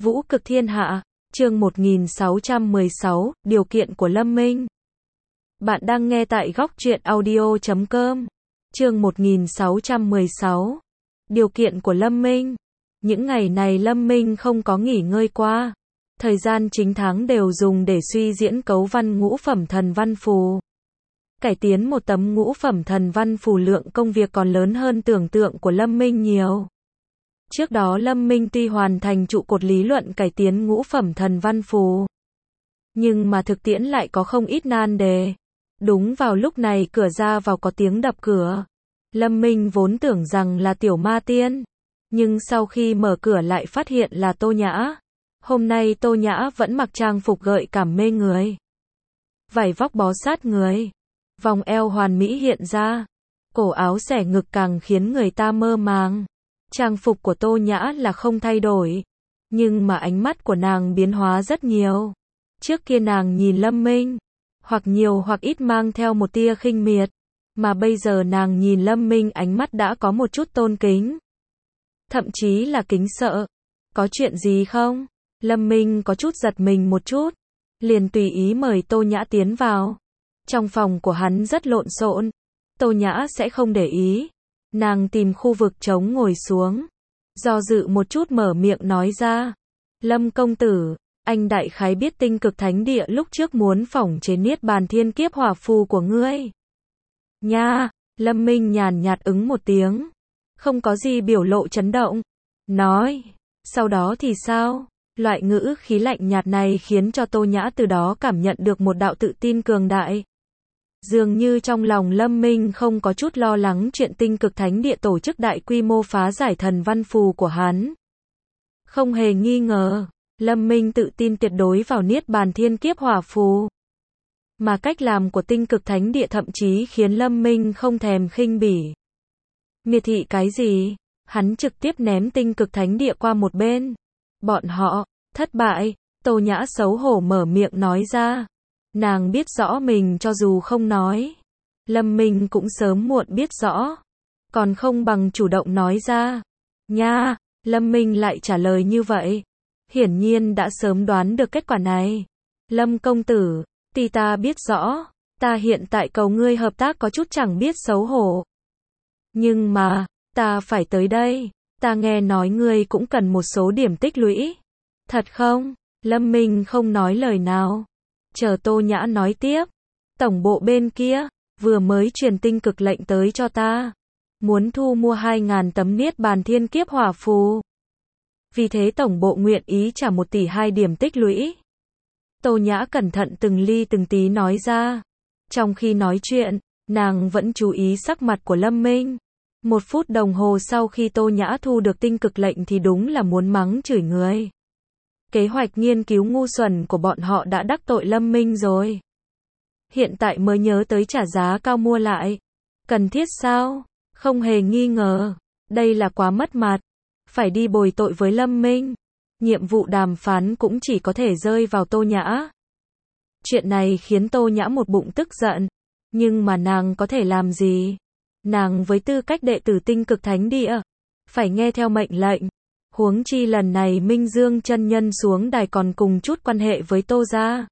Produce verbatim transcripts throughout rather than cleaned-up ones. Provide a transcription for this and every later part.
Vũ cực thiên hạ, chương một nghìn sáu trăm mười sáu, điều kiện của Lâm Minh. Bạn đang nghe tại góc truyện audio chấm com. Chương một nghìn sáu trăm mười sáu, điều kiện của Lâm Minh. Những ngày này Lâm Minh không có nghỉ ngơi qua. Thời gian chính tháng đều dùng để suy diễn cấu văn ngũ phẩm thần văn phù. Cải tiến một tấm ngũ phẩm thần văn phù lượng công việc còn lớn hơn tưởng tượng của Lâm Minh nhiều. Trước đó Lâm Minh tuy hoàn thành trụ cột lý luận cải tiến ngũ phẩm thần văn phù, nhưng mà thực tiễn lại có không ít nan đề. Đúng vào lúc này cửa ra vào có tiếng đập cửa. Lâm Minh vốn tưởng rằng là Tiểu Ma Tiên, nhưng sau khi mở cửa lại phát hiện là Tô Nhã. Hôm nay Tô Nhã vẫn mặc trang phục gợi cảm mê người. Vải vóc bó sát người, vòng eo hoàn mỹ hiện ra, cổ áo xẻ ngực càng khiến người ta mơ màng. Trang phục của Tô Nhã là không thay đổi, nhưng mà ánh mắt của nàng biến hóa rất nhiều. Trước kia nàng nhìn Lâm Minh, hoặc nhiều hoặc ít mang theo một tia khinh miệt, mà bây giờ nàng nhìn Lâm Minh ánh mắt đã có một chút tôn kính, thậm chí là kính sợ. Có chuyện gì không? Lâm Minh có chút giật mình một chút, liền tùy ý mời Tô Nhã tiến vào. Trong phòng của hắn rất lộn xộn, Tô Nhã sẽ không để ý. Nàng tìm khu vực trống ngồi xuống, do dự một chút mở miệng nói ra. Lâm công tử, anh đại khái biết tinh cực thánh địa lúc trước muốn phỏng chế niết bàn thiên kiếp hỏa phù của ngươi. Nha, Lâm Minh nhàn nhạt ứng một tiếng, không có gì biểu lộ chấn động. Nói, sau đó thì sao? Loại ngữ khí lạnh nhạt này khiến cho Tô Nhã từ đó cảm nhận được một đạo tự tin cường đại. Dường như trong lòng Lâm Minh không có chút lo lắng chuyện tinh cực thánh địa tổ chức đại quy mô phá giải thần văn phù của hắn. Không hề nghi ngờ, Lâm Minh tự tin tuyệt đối vào niết bàn thiên kiếp hỏa phù. Mà cách làm của tinh cực thánh địa thậm chí khiến Lâm Minh không thèm khinh bỉ. Miệt thị cái gì? Hắn trực tiếp ném tinh cực thánh địa qua một bên. Bọn họ, thất bại. Tô Nhã xấu hổ mở miệng nói ra. Nàng biết rõ mình cho dù không nói, Lâm Minh cũng sớm muộn biết rõ, còn không bằng chủ động nói ra. Nha, Lâm Minh lại trả lời như vậy, hiển nhiên đã sớm đoán được kết quả này. Lâm công tử, tuy ta biết rõ, ta hiện tại cầu ngươi hợp tác có chút chẳng biết xấu hổ. Nhưng mà, ta phải tới đây, ta nghe nói ngươi cũng cần một số điểm tích lũy. Thật không? Lâm Minh không nói lời nào. Chờ Tô Nhã nói tiếp. Tổng bộ bên kia, vừa mới truyền tinh cực lệnh tới cho ta. Muốn thu mua hai ngàn tấm niết bàn thiên kiếp hỏa phù. Vì thế tổng bộ nguyện ý trả một tỷ hai điểm tích lũy. Tô Nhã cẩn thận từng ly từng tí nói ra. Trong khi nói chuyện, nàng vẫn chú ý sắc mặt của Lâm Minh. Một phút đồng hồ sau khi Tô Nhã thu được tinh cực lệnh thì đúng là muốn mắng chửi người. Kế hoạch nghiên cứu ngu xuẩn của bọn họ đã đắc tội Lâm Minh rồi. Hiện tại mới nhớ tới trả giá cao mua lại. Cần thiết sao? Không hề nghi ngờ. Đây là quá mất mặt. Phải đi bồi tội với Lâm Minh. Nhiệm vụ đàm phán cũng chỉ có thể rơi vào Tô Nhã. Chuyện này khiến Tô Nhã một bụng tức giận. Nhưng mà nàng có thể làm gì? Nàng với tư cách đệ tử tinh cực thánh địa, phải nghe theo mệnh lệnh. Huống chi lần này Minh Dương chân nhân xuống đài còn cùng chút quan hệ với Tô gia.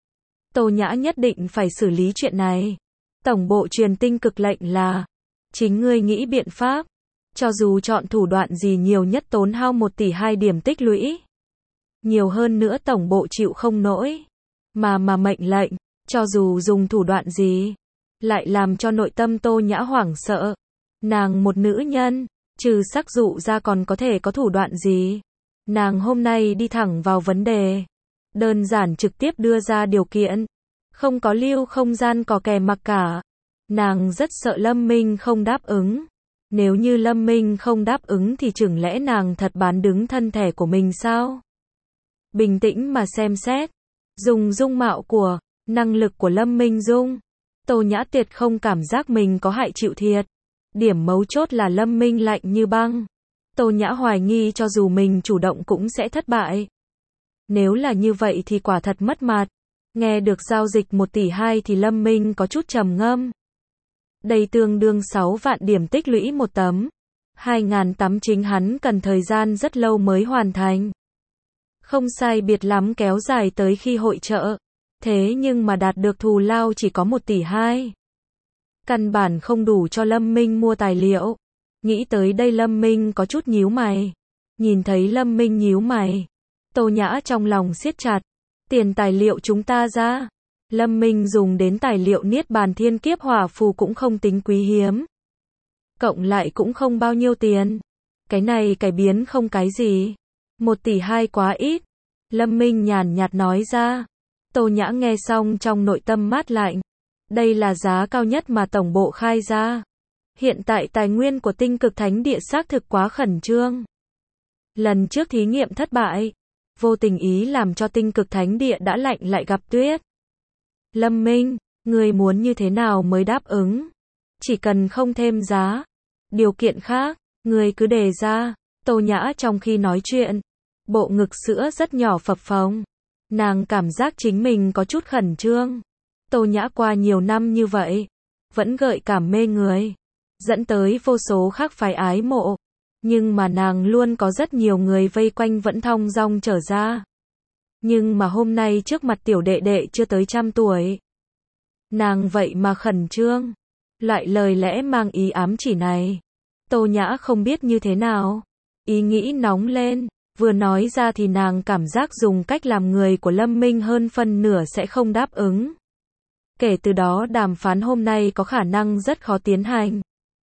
Tô Nhã nhất định phải xử lý chuyện này. Tổng bộ truyền tinh cực lệnh là, chính ngươi nghĩ biện pháp, cho dù chọn thủ đoạn gì nhiều nhất tốn hao một tỷ hai điểm tích lũy. Nhiều hơn nữa tổng bộ chịu không nổi. Mà mà mệnh lệnh, cho dù dùng thủ đoạn gì, lại làm cho nội tâm Tô Nhã hoảng sợ. Nàng một nữ nhân, trừ sắc dụ ra còn có thể có thủ đoạn gì? Nàng hôm nay đi thẳng vào vấn đề. Đơn giản trực tiếp đưa ra điều kiện. Không có lưu không gian cò kè mặc cả. Nàng rất sợ Lâm Minh không đáp ứng. Nếu như Lâm Minh không đáp ứng thì chừng lẽ nàng thật bán đứng thân thể của mình sao? Bình tĩnh mà xem xét. Dùng dung mạo của, năng lực của Lâm Minh Dung. Tô Nhã tuyệt không cảm giác mình có hại chịu thiệt. Điểm mấu chốt là Lâm Minh lạnh như băng. Tô Nhã hoài nghi cho dù mình chủ động cũng sẽ thất bại. Nếu là như vậy thì quả thật mất mặt. Nghe được giao dịch một tỷ hai thì Lâm Minh có chút trầm ngâm. Đây tương đương sáu vạn điểm tích lũy một tấm. hai ngàn tấm chính hắn cần thời gian rất lâu mới hoàn thành. Không sai biệt lắm kéo dài tới khi hội chợ. Thế nhưng mà đạt được thù lao chỉ có một tỷ hai. Căn bản không đủ cho Lâm Minh mua tài liệu. Nghĩ tới đây Lâm Minh có chút nhíu mày. Nhìn thấy Lâm Minh nhíu mày, Tô Nhã trong lòng siết chặt. Tiền tài liệu chúng ta ra. Lâm Minh dùng đến tài liệu Niết Bàn Thiên Kiếp Hỏa Phù cũng không tính quý hiếm. Cộng lại cũng không bao nhiêu tiền. Cái này cải biến không cái gì. Một tỷ hai quá ít. Lâm Minh nhàn nhạt nói ra. Tô Nhã nghe xong trong nội tâm mát lạnh. Đây là giá cao nhất mà tổng bộ khai ra. Hiện tại tài nguyên của Tinh Cực Thánh Địa xác thực quá khẩn trương. Lần trước thí nghiệm thất bại, vô tình ý làm cho Tinh Cực Thánh Địa đã lạnh lại gặp tuyết. Lâm Minh, người muốn như thế nào mới đáp ứng? Chỉ cần không thêm giá. Điều kiện khác, người cứ đề ra. Tô Nhã trong khi nói chuyện, bộ ngực sữa rất nhỏ phập phồng. Nàng cảm giác chính mình có chút khẩn trương. Tô Nhã qua nhiều năm như vậy, vẫn gợi cảm mê người, dẫn tới vô số khác phái ái mộ. Nhưng mà nàng luôn có rất nhiều người vây quanh vẫn thong dong trở ra. Nhưng mà hôm nay trước mặt tiểu đệ đệ chưa tới trăm tuổi. Nàng vậy mà khẩn trương. Loại lời lẽ mang ý ám chỉ này. Tô Nhã không biết như thế nào. Ý nghĩ nóng lên. Vừa nói ra thì nàng cảm giác dùng cách làm người của Lâm Minh hơn phân nửa sẽ không đáp ứng. Kể từ đó đàm phán hôm nay có khả năng rất khó tiến hành.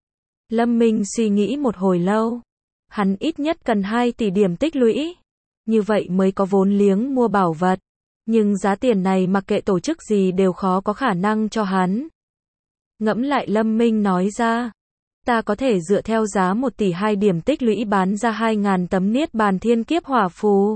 Lâm Minh suy nghĩ một hồi lâu. Hắn ít nhất cần hai tỷ điểm tích lũy. Như vậy mới có vốn liếng mua bảo vật. Nhưng giá tiền này mặc kệ tổ chức gì đều khó có khả năng cho hắn. Ngẫm lại Lâm Minh nói ra. Ta có thể dựa theo giá một tỷ hai điểm tích lũy bán ra hai ngàn tấm Niết Bàn Thiên Kiếp Hỏa Phù.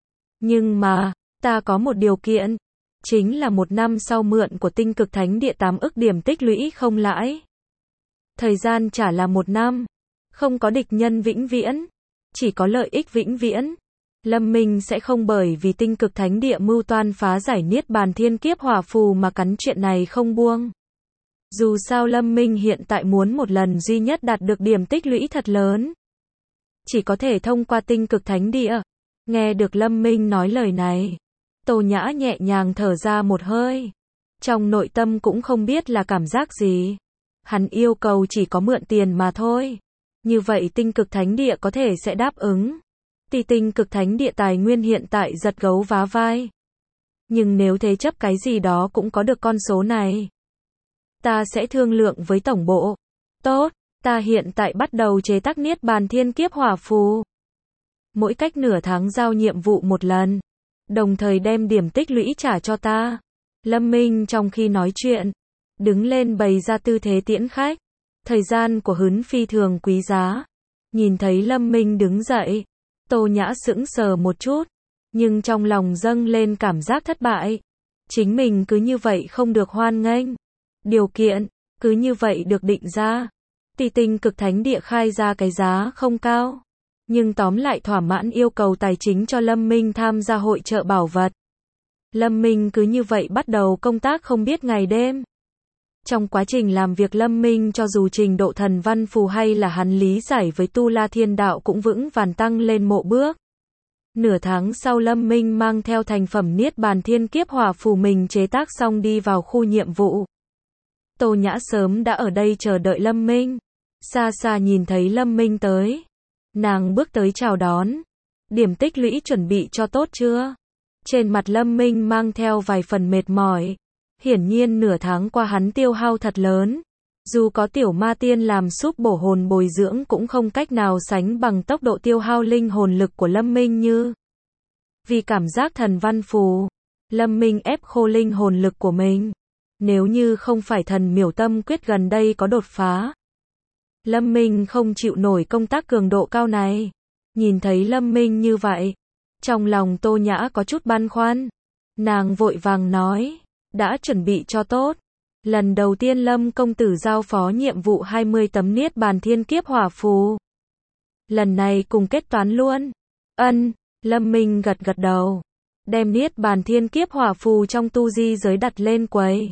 Nhưng mà, ta có một điều kiện. Chính là một năm sau mượn của Tinh Cực Thánh Địa tám ức điểm tích lũy không lãi. Thời gian trả là một năm. Không có địch nhân vĩnh viễn. Chỉ có lợi ích vĩnh viễn. Lâm Minh sẽ không bởi vì Tinh Cực Thánh Địa mưu toan phá giải Niết Bàn Thiên Kiếp Hỏa Phù mà cắn chuyện này không buông. Dù sao Lâm Minh hiện tại muốn một lần duy nhất đạt được điểm tích lũy thật lớn. Chỉ có thể thông qua Tinh Cực Thánh Địa. Nghe được Lâm Minh nói lời này, Tô Nhã nhẹ nhàng thở ra một hơi. Trong nội tâm cũng không biết là cảm giác gì. Hắn yêu cầu chỉ có mượn tiền mà thôi. Như vậy Tinh Cực Thánh Địa có thể sẽ đáp ứng. Tỷ Tinh Cực Thánh Địa tài nguyên hiện tại giật gấu vá vai. Nhưng nếu thế chấp cái gì đó cũng có được con số này. Ta sẽ thương lượng với tổng bộ. Tốt, ta hiện tại bắt đầu chế tác Niết Bàn Thiên Kiếp Hỏa Phù. Mỗi cách nửa tháng giao nhiệm vụ một lần. Đồng thời đem điểm tích lũy trả cho ta. Lâm Minh trong khi nói chuyện, đứng lên bày ra tư thế tiễn khách. Thời gian của hắn phi thường quý giá. Nhìn thấy Lâm Minh đứng dậy, Tô Nhã sững sờ một chút. Nhưng trong lòng dâng lên cảm giác thất bại. Chính mình cứ như vậy không được hoan nghênh. Điều kiện, cứ như vậy được định ra. Tỷ Tinh Cực Thánh Địa khai ra cái giá không cao. Nhưng tóm lại thỏa mãn yêu cầu tài chính cho Lâm Minh tham gia hội chợ bảo vật. Lâm Minh cứ như vậy bắt đầu công tác không biết ngày đêm. Trong quá trình làm việc Lâm Minh cho dù trình độ thần văn phù hay là hắn lý giải với Tu La Thiên Đạo cũng vững vàng tăng lên một bước. Nửa tháng sau Lâm Minh mang theo thành phẩm Niết Bàn Thiên Kiếp Hỏa Phù mình chế tác xong đi vào khu nhiệm vụ. Tô Nhã sớm đã ở đây chờ đợi Lâm Minh. Xa xa nhìn thấy Lâm Minh tới. Nàng bước tới chào đón. Điểm tích lũy chuẩn bị cho tốt chưa? Trên mặt Lâm Minh mang theo vài phần mệt mỏi. Hiển nhiên nửa tháng qua hắn tiêu hao thật lớn. Dù có tiểu ma tiên làm súp bổ hồn bồi dưỡng cũng không cách nào sánh bằng tốc độ tiêu hao linh hồn lực của Lâm Minh như. Vì cảm giác thần văn phù, Lâm Minh ép khô linh hồn lực của mình. Nếu như không phải thần miểu tâm quyết gần đây có đột phá, Lâm Minh không chịu nổi công tác cường độ cao này. Nhìn thấy Lâm Minh như vậy, trong lòng Tô Nhã có chút băn khoăn. Nàng vội vàng nói, đã chuẩn bị cho tốt. Lần đầu tiên Lâm công tử giao phó nhiệm vụ hai mươi tấm Niết Bàn Thiên Kiếp Hỏa Phù. Lần này cùng kết toán luôn. Ân, Lâm Minh gật gật đầu. Đem Niết Bàn Thiên Kiếp Hỏa Phù trong tu di giới đặt lên quầy.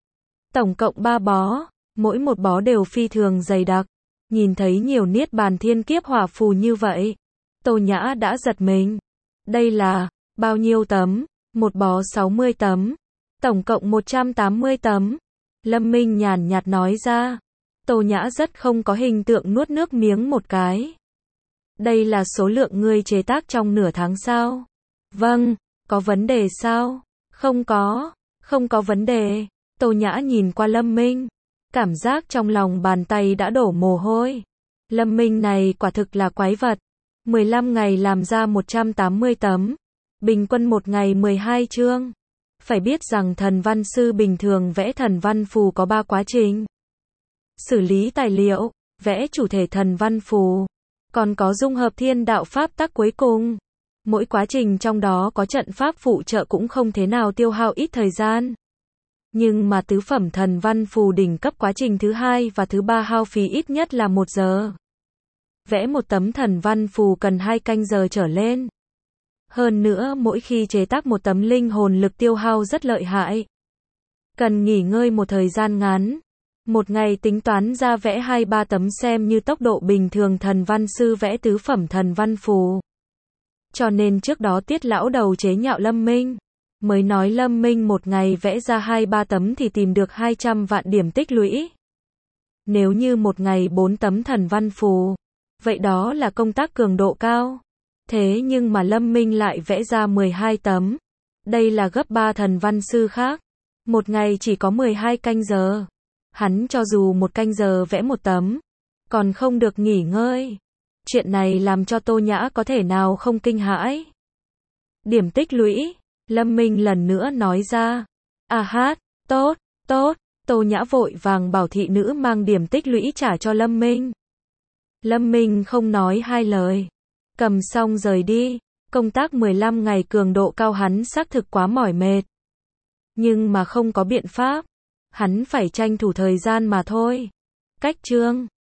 Tổng cộng ba bó, mỗi một bó đều phi thường dày đặc. Nhìn thấy nhiều Niết Bàn Thiên Kiếp Hỏa Phù như vậy, Tô Nhã đã giật mình. Đây là Bao nhiêu tấm? Một bó sáu mươi tấm. Tổng cộng một trăm tám mươi tấm. Lâm Minh nhàn nhạt nói ra. Tô Nhã rất không có hình tượng nuốt nước miếng một cái. Đây là số lượng ngươi chế tác trong nửa tháng sao? Vâng, có vấn đề sao? Không có, không có vấn đề. Tô Nhã nhìn qua Lâm Minh, cảm giác trong lòng bàn tay đã đổ mồ hôi. Lâm Minh này quả thực là quái vật. mười lăm ngày làm ra một trăm tám mươi tấm, bình quân một ngày mười hai chương. Phải biết rằng thần văn sư bình thường vẽ thần văn phù có ba quá trình. Xử lý tài liệu, vẽ chủ thể thần văn phù, còn có dung hợp thiên đạo pháp tắc cuối cùng. Mỗi quá trình trong đó có trận pháp phụ trợ cũng không thế nào tiêu hao ít thời gian. Nhưng mà tứ phẩm thần văn phù đỉnh cấp quá trình thứ hai và thứ ba hao phí ít nhất là một giờ. Vẽ một tấm thần văn phù cần hai canh giờ trở lên. Hơn nữa mỗi khi chế tác một tấm linh hồn lực tiêu hao rất lợi hại. Cần nghỉ ngơi một thời gian ngắn. Một ngày tính toán ra vẽ hai ba tấm xem như tốc độ bình thường thần văn sư vẽ tứ phẩm thần văn phù. Cho nên trước đó Tiết lão đầu chế nhạo Lâm Minh. Mới nói Lâm Minh một ngày vẽ ra hai ba tấm thì tìm được hai trăm vạn điểm tích lũy. Nếu như một ngày bốn tấm thần văn phù, vậy đó là công tác cường độ cao. Thế nhưng mà Lâm Minh lại vẽ ra mười hai tấm. Đây là gấp ba thần văn sư khác. Một ngày chỉ có mười hai canh giờ. Hắn cho dù một canh giờ vẽ một tấm, còn không được nghỉ ngơi. Chuyện này làm cho Tô Nhã có thể nào không kinh hãi. Điểm tích lũy, Lâm Minh lần nữa nói ra. À hát, tốt, tốt, Tô Nhã vội vàng bảo thị nữ mang điểm tích lũy trả cho Lâm Minh. Lâm Minh không nói hai lời. Cầm xong rời đi. Công tác mười lăm ngày cường độ cao hắn xác thực quá mỏi mệt. Nhưng mà không có biện pháp. Hắn phải tranh thủ thời gian mà thôi. Cách chương